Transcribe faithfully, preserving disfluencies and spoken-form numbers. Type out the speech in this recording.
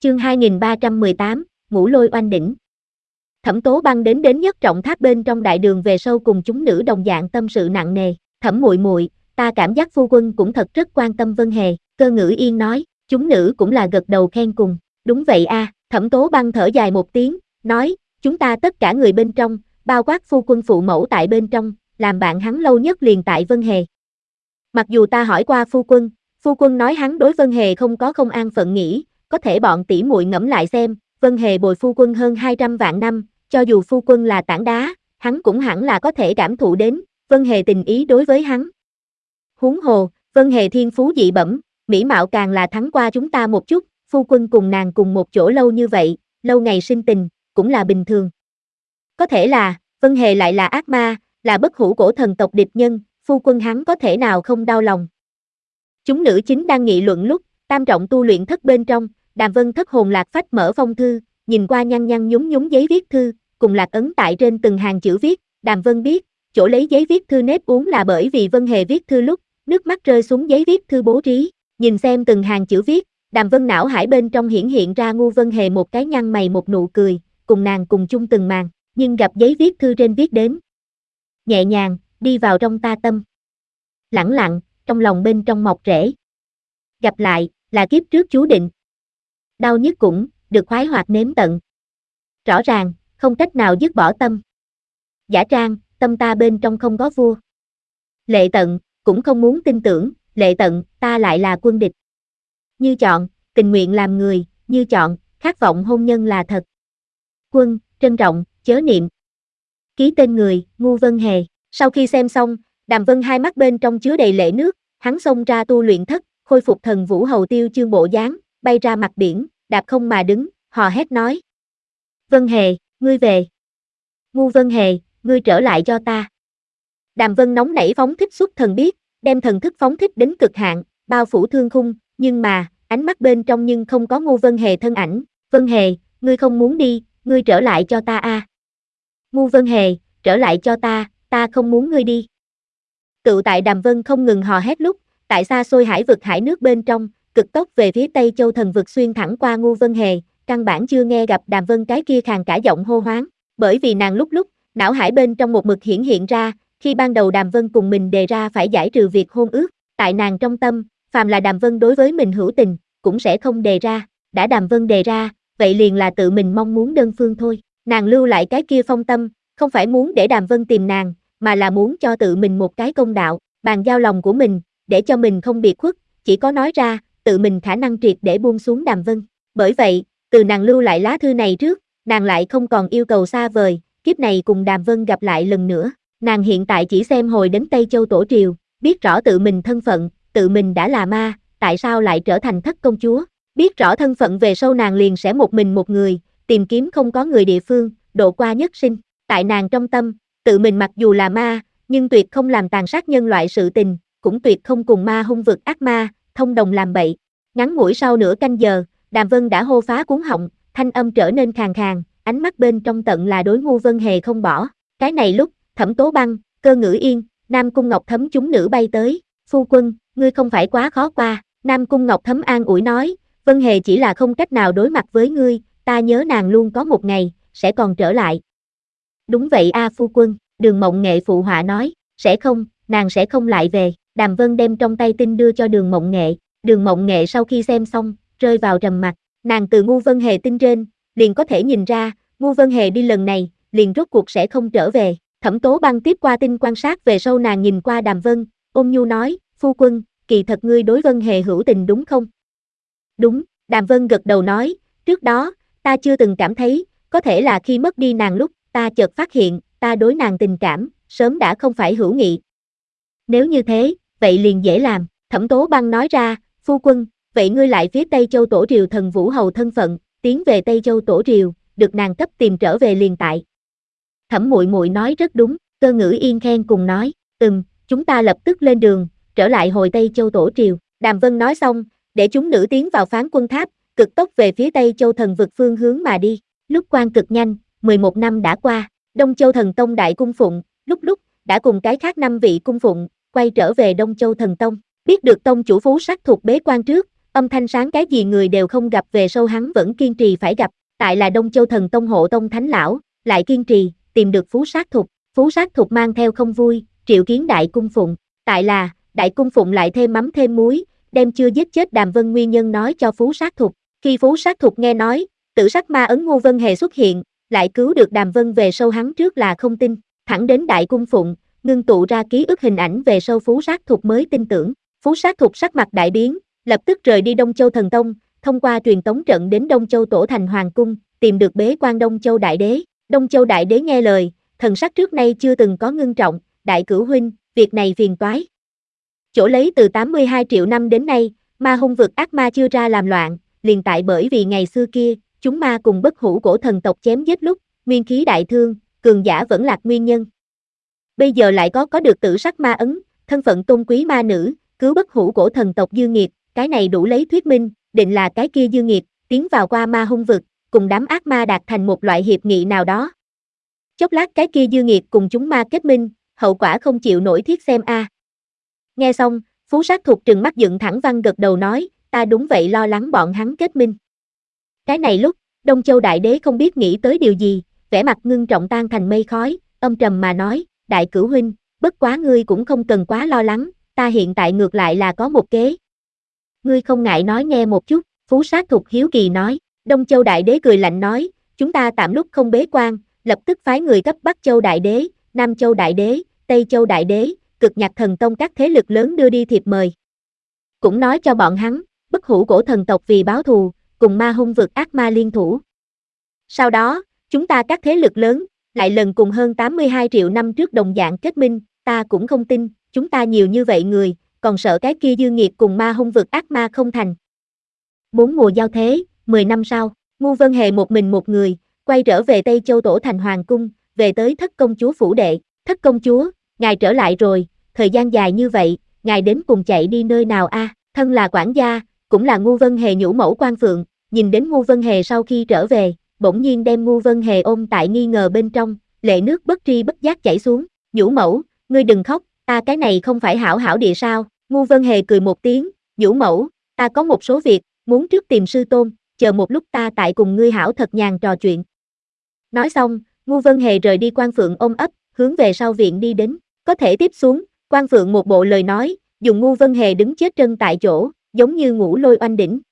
Chương hai nghìn ba trăm mười tám, Ngũ Lôi oanh đỉnh. Thẩm Tố Băng đến đến nhất trọng tháp bên trong đại đường về sau cùng chúng nữ đồng dạng tâm sự nặng nề. Thẩm muội muội, ta cảm giác phu quân cũng thật rất quan tâm Vân Hề. Cơ Ngữ Yên nói. Chúng nữ cũng là gật đầu khen cùng. Đúng vậy a. Thẩm Tố Băng thở dài một tiếng, nói, chúng ta tất cả người bên trong, bao quát phu quân phụ mẫu tại bên trong, làm bạn hắn lâu nhất liền tại Vân Hề. Mặc dù ta hỏi qua phu quân, phu quân nói hắn đối Vân Hề không có không an phận nghĩ, có thể bọn tỷ muội ngẫm lại xem, Vân Hề bồi phu quân hơn hai trăm vạn năm, cho dù phu quân là tảng đá, hắn cũng hẳn là có thể cảm thụ đến Vân Hề tình ý đối với hắn. Huống hồ, Vân Hề thiên phú dị bẩm, mỹ mạo càng là thắng qua chúng ta một chút, phu quân cùng nàng cùng một chỗ lâu như vậy, lâu ngày sinh tình, cũng là bình thường. Có thể là, Vân Hề lại là ác ma, là bất hủ cổ thần tộc địch nhân, phu quân hắn có thể nào không đau lòng. Chúng nữ chính đang nghị luận lúc, tam trọng tu luyện thất bên trong, Đàm Vân thất hồn lạc phách mở phong thư, nhìn qua nhăn nhăn nhúm nhúm giấy viết thư, cùng lạc ấn tại trên từng hàng chữ viết, Đàm Vân biết, chỗ lấy giấy viết thư nếp uống là bởi vì Vân Hề viết thư lúc, nước mắt rơi xuống giấy viết thư bố trí, nhìn xem từng hàng chữ viết, Đàm Vân não hải bên trong hiển hiện ra ngu Vân Hề một cái nhăn mày một nụ cười, cùng nàng cùng chung từng màn, nhưng gặp giấy viết thư trên viết đến. Nhẹ nhàng, đi vào trong ta tâm. Lẳng lặng, trong lòng bên trong mọc rễ. Gặp lại, là kiếp trước chú định. Đau nhất cũng, được khoái hoạt nếm tận. Rõ ràng, không cách nào dứt bỏ tâm. Giả trang, tâm ta bên trong không có vua. Lệ tận, cũng không muốn tin tưởng, lệ tận, ta lại là quân địch. Như chọn, tình nguyện làm người, như chọn, khát vọng hôn nhân là thật. Quân, trân trọng, chớ niệm. Ký tên người, ngu Vân Hề. Sau khi xem xong, Đàm Vân hai mắt bên trong chứa đầy lệ nước, hắn xông ra tu luyện thất, khôi phục thần vũ hầu tiêu chương bộ dáng, bay ra mặt biển, đạp không mà đứng, hò hét nói. Vân Hề, ngươi về. Ngu Vân Hề, ngươi trở lại cho ta. Đàm Vân nóng nảy phóng thích xuất thần biết, đem thần thức phóng thích đến cực hạn, bao phủ thương khung, nhưng mà, ánh mắt bên trong nhưng không có Ngu Vân Hề thân ảnh. Vân Hề, ngươi không muốn đi, ngươi trở lại cho ta a. À. Ngu Vân Hề, trở lại cho ta, ta không muốn ngươi đi. Cựu tại Đàm Vân không ngừng hò hét lúc, tại xa xôi hải vực hải nước bên trong, cực tốc về phía Tây Châu thần vực xuyên thẳng qua Ngu Vân Hề, căn bản chưa nghe gặp Đàm Vân cái kia khàn cả giọng hô hoáng, bởi vì nàng lúc lúc, não hải bên trong một mực hiển hiện ra, khi ban đầu Đàm Vân cùng mình đề ra phải giải trừ việc hôn ước, tại nàng trong tâm, phàm là Đàm Vân đối với mình hữu tình, cũng sẽ không đề ra, đã Đàm Vân đề ra, vậy liền là tự mình mong muốn đơn phương thôi, nàng lưu lại cái kia phong tâm, không phải muốn để Đàm Vân tìm nàng, mà là muốn cho tự mình một cái công đạo, bàn giao lòng của mình, để cho mình không biệt khuất, chỉ có nói ra, tự mình khả năng triệt để buông xuống Đàm Vân. Bởi vậy, từ nàng lưu lại lá thư này trước, nàng lại không còn yêu cầu xa vời, kiếp này cùng Đàm Vân gặp lại lần nữa. Nàng hiện tại chỉ xem hồi đến Tây Châu Tổ Triều, biết rõ tự mình thân phận, tự mình đã là ma, tại sao lại trở thành thất công chúa. Biết rõ thân phận về sau nàng liền sẽ một mình một người, tìm kiếm không có người địa phương, độ qua nhất sinh. Tại nàng trong tâm, tự mình mặc dù là ma, nhưng tuyệt không làm tàn sát nhân loại sự tình, cũng tuyệt không cùng ma hung vực ác ma, thông đồng làm bậy. Ngắn ngủi sau nửa canh giờ, Đàm Vân đã hô phá cuống họng, thanh âm trở nên khàn khàn, ánh mắt bên trong tận là đối Ngu Vân Hề không bỏ. Cái này lúc, Thẩm Tố Băng, Cơ Ngữ Yên, Nam Cung Ngọc Thấm chúng nữ bay tới, phu quân, ngươi không phải quá khó qua. Nam Cung Ngọc Thấm an ủi nói, Vân Hề chỉ là không cách nào đối mặt với ngươi, ta nhớ nàng luôn có một ngày, sẽ còn trở lại. Đúng vậy a phu quân, Đường Mộng Nghệ phụ họa nói, sẽ không, nàng sẽ không lại về. Đàm Vân đem trong tay tin đưa cho Đường Mộng Nghệ, Đường Mộng Nghệ sau khi xem xong, rơi vào trầm mặc, nàng từ Ngu Vân Hề tin trên, liền có thể nhìn ra, Ngu Vân Hề đi lần này, liền rốt cuộc sẽ không trở về. Thẩm Tố Băng tiếp qua tin quan sát về sau nàng nhìn qua Đàm Vân, ôn nhu nói, phu quân, kỳ thật ngươi đối Vân Hề hữu tình đúng không? Đúng, Đàm Vân gật đầu nói, trước đó, ta chưa từng cảm thấy, có thể là khi mất đi nàng lúc, ta chợt phát hiện, ta đối nàng tình cảm, sớm đã không phải hữu nghị. Nếu như thế, vậy liền dễ làm, Thẩm Tố Băng nói ra, phu quân, vậy ngươi lại phía Tây Châu Tổ Triều thần Vũ Hầu thân phận, tiến về Tây Châu Tổ Triều, được nàng cấp tìm trở về liền tại. Thẩm muội muội nói rất đúng, Cơ Ngữ Yên khen cùng nói, ừm, chúng ta lập tức lên đường, trở lại hồi Tây Châu Tổ Triều. Đàm Vân nói xong, để chúng nữ tiến vào phán quân tháp, cực tốc về phía Tây Châu thần vực phương hướng mà đi. Lúc quan cực nhanh, mười một năm đã qua, Đông Châu Thần Tông Đại Cung Phụng, lúc lúc, đã cùng cái khác năm vị cung phụng, quay trở về Đông Châu Thần Tông. Biết được tông chủ Phú Sắc thuộc bế quan trước, Âm thanh sáng cái gì người đều không gặp về sau hắn vẫn kiên trì phải gặp, tại là Đông Châu Thần Tông hộ tông thánh lão, lại kiên trì, tìm được Phú Sát Thục, Phú Sát Thục mang theo không vui, triệu kiến Đại Cung Phụng, tại là, Đại Cung Phụng lại thêm mắm thêm muối, đem chưa giết chết Đàm Vân nguyên nhân nói cho Phú Sát Thục, khi Phú Sát Thục nghe nói, tử sắc ma ấn Ngô Vân Hề xuất hiện, lại cứu được Đàm Vân về sau hắn trước là không tin, thẳng đến Đại Cung Phụng, ngưng tụ ra ký ức hình ảnh về sau Phú Sát Thục mới tin tưởng, Phú Sát Thục sắc mặt đại biến, lập tức rời đi Đông Châu Thần Tông, thông qua truyền tống trận đến Đông Châu Tổ Thành Hoàng Cung, tìm được bế quan Đông Châu Đại Đế. Đông Châu Đại Đế nghe lời, thần sắc trước nay chưa từng có ngưng trọng, đại cửu huynh, việc này phiền toái. Chỗ lấy từ tám mươi hai triệu năm đến nay, ma hung vực ác ma chưa ra làm loạn, liền tại bởi vì ngày xưa kia, chúng ma cùng bất hủ cổ thần tộc chém giết lúc, nguyên khí đại thương, cường giả vẫn lạc nguyên nhân. Bây giờ lại có có được tử sắc ma ấn, thân phận tôn quý ma nữ, cứu bất hủ cổ thần tộc Dương Nghiệt, cái này đủ lấy thuyết minh, định là cái kia Dương Nghiệt, tiến vào qua ma hung vực, cùng đám ác ma đạt thành một loại hiệp nghị nào đó. Chốc lát cái kia Dương Nghiệt cùng chúng ma kết minh, hậu quả không chịu nổi thiết xem a. À. Nghe xong, Phú Sát Thục trừng mắt dựng thẳng văn gật đầu nói, ta đúng vậy lo lắng bọn hắn kết minh. Cái này lúc, Đông Châu Đại Đế không biết nghĩ tới điều gì, vẻ mặt ngưng trọng tan thành mây khói, âm trầm mà nói, đại cửu huynh, bất quá ngươi cũng không cần quá lo lắng, ta hiện tại ngược lại là có một kế. Ngươi không ngại nói nghe một chút, Phú Sát Thục hiếu kỳ nói, Đông Châu Đại Đế cười lạnh nói, chúng ta tạm lúc không bế quan, lập tức phái người cấp Bắc Châu Đại Đế, Nam Châu Đại Đế, Tây Châu Đại Đế, Cực Nhạc Thần Tông các thế lực lớn đưa đi thiệp mời. Cũng nói cho bọn hắn, bất hủ cổ thần tộc vì báo thù, cùng ma hung vực ác ma liên thủ. Sau đó, chúng ta các thế lực lớn, lại lần cùng hơn tám mươi hai triệu năm trước đồng dạng kết minh, ta cũng không tin, chúng ta nhiều như vậy người, còn sợ cái kia Dương Nghiệt cùng ma hung vực ác ma không thành. Bốn mùa giao thế, mười năm sau, Ngô Vân Hề một mình một người, quay trở về Tây Châu Tổ Thành Hoàng Cung, về tới Thất Công Chúa phủ đệ, Thất Công Chúa, ngài trở lại rồi, thời gian dài như vậy, ngài đến cùng chạy đi nơi nào a? À? Thân là quản gia, cũng là Ngô Vân Hề nhũ mẫu Quan Phượng, nhìn đến Ngô Vân Hề sau khi trở về, bỗng nhiên đem Ngô Vân Hề ôm tại nghi ngờ bên trong, lệ nước bất tri bất giác chảy xuống, nhũ mẫu, ngươi đừng khóc, ta cái này không phải hảo hảo địa sao? Ngô Vân Hề cười một tiếng, nhũ mẫu, ta có một số việc, muốn trước tìm sư tôn, chờ một lúc ta tại cùng ngươi hảo thật nhàn trò chuyện. Nói xong, Ngô Vân Hề rời đi Quan Phượng ôm ấp, hướng về sau viện đi đến, có thể tiếp xuống, Quan Phượng một bộ lời nói, dùng Ngô Vân Hề đứng chết chân tại chỗ, giống như ngũ lôi oanh đỉnh,